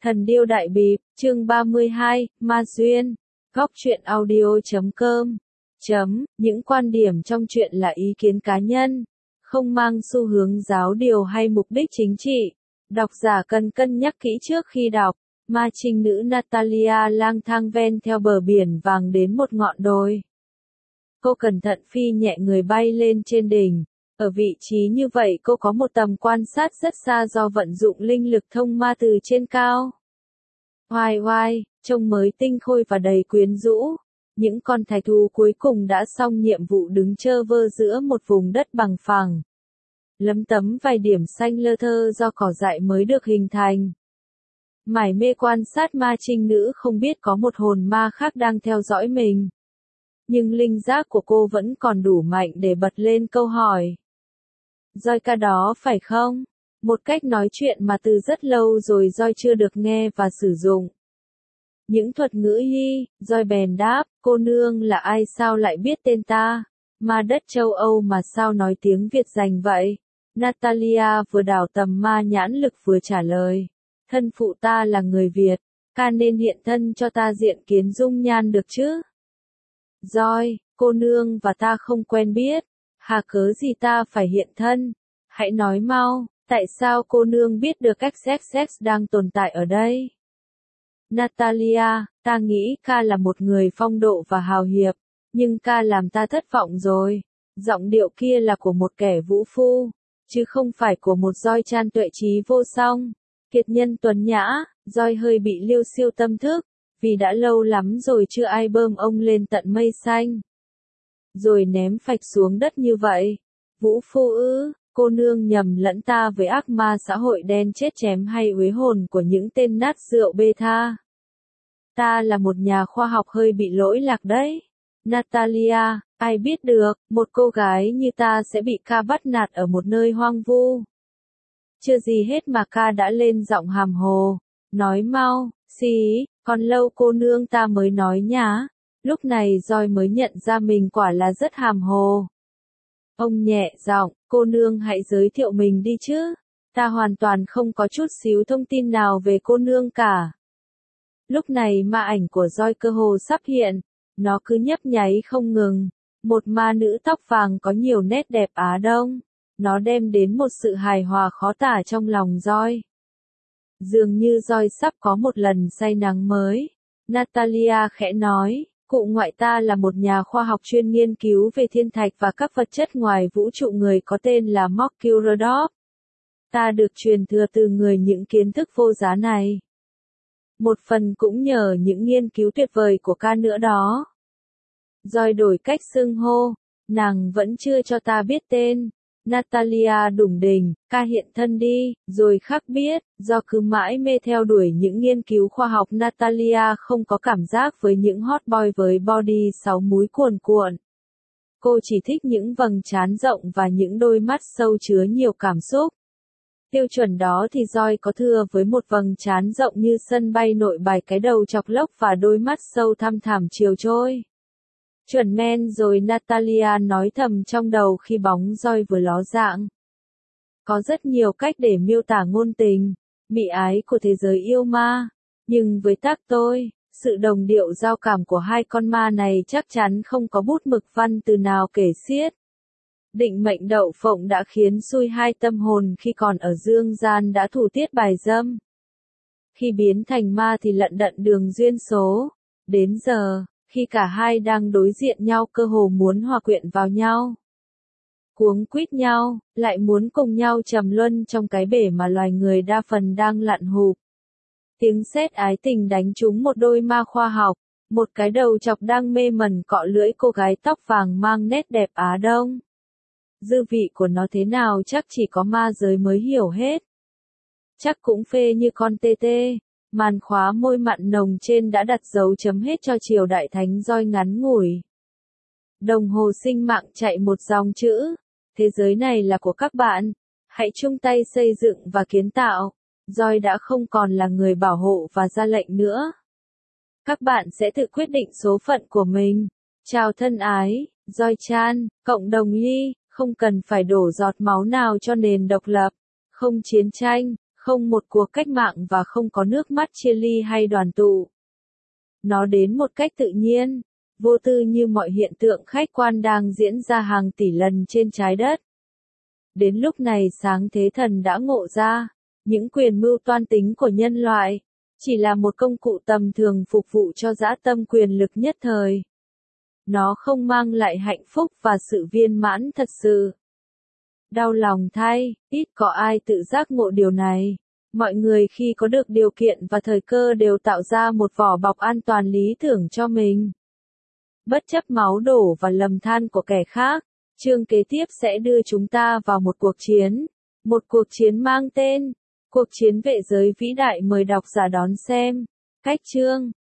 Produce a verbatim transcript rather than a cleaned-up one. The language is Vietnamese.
Thần điêu đại bịp, chương ba mươi hai, Ma Duyên, góc truyện audio chấm com, chấm, những quan điểm trong truyện là ý kiến cá nhân, không mang xu hướng giáo điều hay mục đích chính trị. Độc giả cần cân nhắc kỹ trước khi đọc. Ma trinh nữ Natalia lang thang ven theo bờ biển vàng đến một ngọn đồi. Cô cẩn thận phi nhẹ người bay lên trên đỉnh. Ở vị trí như vậy cô có một tầm quan sát rất xa do vận dụng linh lực thông ma từ trên cao. Oai oai, trông mới tinh khôi và đầy quyến rũ. Những con thạch thú cuối cùng đã xong nhiệm vụ đứng chơ vơ giữa một vùng đất bằng phẳng. Lấm tấm vài điểm xanh lơ thơ do cỏ dại mới được hình thành. Mải mê quan sát ma trinh nữ không biết có một hồn ma khác đang theo dõi mình. Nhưng linh giác của cô vẫn còn đủ mạnh để bật lên câu hỏi. Roi ca đó phải không? Một cách nói chuyện mà từ rất lâu rồi Roi chưa được nghe và sử dụng. Những thuật ngữ hy, Roi bèn đáp, cô nương là ai sao lại biết tên ta? Ma đất châu Âu mà sao nói tiếng Việt rành vậy? Natalia vừa đảo tầm ma nhãn lực vừa trả lời. Thân phụ ta là người Việt, ca nên hiện thân cho ta diện kiến dung nhan được chứ? Roi, cô nương và ta không quen biết, hà cớ gì ta phải hiện thân? Hãy nói mau, tại sao cô nương biết được cách sex sex đang tồn tại ở đây? Natalia, ta nghĩ ca là một người phong độ và hào hiệp, nhưng ca làm ta thất vọng rồi. Giọng điệu kia là của một kẻ vũ phu, chứ không phải của một Roi chan tuệ trí vô song. Kiệt nhân tuấn nhã, Roi hơi bị liêu siêu tâm thức, vì đã lâu lắm rồi chưa ai bơm ông lên tận mây xanh. Rồi ném phạch xuống đất như vậy. Vũ phu ư, cô nương nhầm lẫn ta với ác ma xã hội đen chết chém hay uế hồn của những tên nát rượu bê tha. Ta là một nhà khoa học hơi bị lỗi lạc đấy. Natalia, ai biết được, một cô gái như ta sẽ bị ca bắt nạt ở một nơi hoang vu. Chưa gì hết mà ca đã lên giọng hàm hồ. Nói mau, xí, còn lâu cô nương ta mới nói nhá. Lúc này Roi mới nhận ra mình quả là rất hàm hồ. Ông nhẹ giọng, cô nương hãy giới thiệu mình đi chứ. Ta hoàn toàn không có chút xíu thông tin nào về cô nương cả. Lúc này ma ảnh của Roi cơ hồ sắp hiện. Nó cứ nhấp nháy không ngừng. Một ma nữ tóc vàng có nhiều nét đẹp Á Đông. Nó đem đến một sự hài hòa khó tả trong lòng Roi. Dường như Roi sắp có một lần say nắng mới. Natalia khẽ nói, cụ ngoại ta là một nhà khoa học chuyên nghiên cứu về thiên thạch và các vật chất ngoài vũ trụ, người có tên là Morkirodov. Ta được truyền thừa từ người những kiến thức vô giá này. Một phần cũng nhờ những nghiên cứu tuyệt vời của ca nữa đó. Roi đổi cách xưng hô, nàng vẫn chưa cho ta biết tên. Natalia đủng đỉnh, ca hiện thân đi, rồi khắc biết, do cứ mãi mê theo đuổi những nghiên cứu khoa học Natalia không có cảm giác với những hot boy với body sáu múi cuồn cuộn. Cô chỉ thích những vầng trán rộng và những đôi mắt sâu chứa nhiều cảm xúc. Tiêu chuẩn đó thì Roi có thừa với một vầng trán rộng như sân bay Nội Bài, cái đầu chọc lốc và đôi mắt sâu thăm thẳm chiều trôi. Chuẩn men rồi, Natalia nói thầm trong đầu khi bóng Roi vừa ló dạng. Có rất nhiều cách để miêu tả ngôn tình, mị ái của thế giới yêu ma, nhưng với tác tôi, sự đồng điệu giao cảm của hai con ma này chắc chắn không có bút mực văn từ nào kể xiết. Định mệnh đậu phộng đã khiến xui hai tâm hồn khi còn ở dương gian đã thủ tiết bài dâm. Khi biến thành ma thì lận đận đường duyên số. Đến giờ, khi cả hai đang đối diện nhau cơ hồ muốn hòa quyện vào nhau. Cuống quýt nhau, lại muốn cùng nhau trầm luân trong cái bể mà loài người đa phần đang lặn hụp. Tiếng sét ái tình đánh trúng một đôi ma khoa học, một cái đầu chọc đang mê mẩn cọ lưỡi cô gái tóc vàng mang nét đẹp Á Đông. Dư vị của nó thế nào chắc chỉ có ma giới mới hiểu hết. Chắc cũng phê như con tê tê. Màn khóa môi mặn nồng trên đã đặt dấu chấm hết cho triều đại thánh Roi ngắn ngủi. Đồng hồ sinh mạng chạy một dòng chữ. Thế giới này là của các bạn. Hãy chung tay xây dựng và kiến tạo. Roi đã không còn là người bảo hộ và ra lệnh nữa. Các bạn sẽ tự quyết định số phận của mình. Chào thân ái, Roi chan, cộng đồng Ly, không cần phải đổ giọt máu nào cho nền độc lập. Không chiến tranh, Không một cuộc cách mạng và không có nước mắt chia ly hay đoàn tụ. Nó đến một cách tự nhiên, vô tư như mọi hiện tượng khách quan đang diễn ra hàng tỷ lần trên trái đất. Đến lúc này sáng thế thần đã ngộ ra, những quyền mưu toan tính của nhân loại, chỉ là một công cụ tầm thường phục vụ cho dã tâm quyền lực nhất thời. Nó không mang lại hạnh phúc và sự viên mãn thật sự. Đau lòng thay, ít có ai tự giác ngộ điều này. Mọi người khi có được điều kiện và thời cơ đều tạo ra một vỏ bọc an toàn lý tưởng cho mình. Bất chấp máu đổ và lầm than của kẻ khác, chương kế tiếp sẽ đưa chúng ta vào một cuộc chiến. Một cuộc chiến mang tên, cuộc chiến vệ giới vĩ đại. Mời độc giả đón xem. Cách chương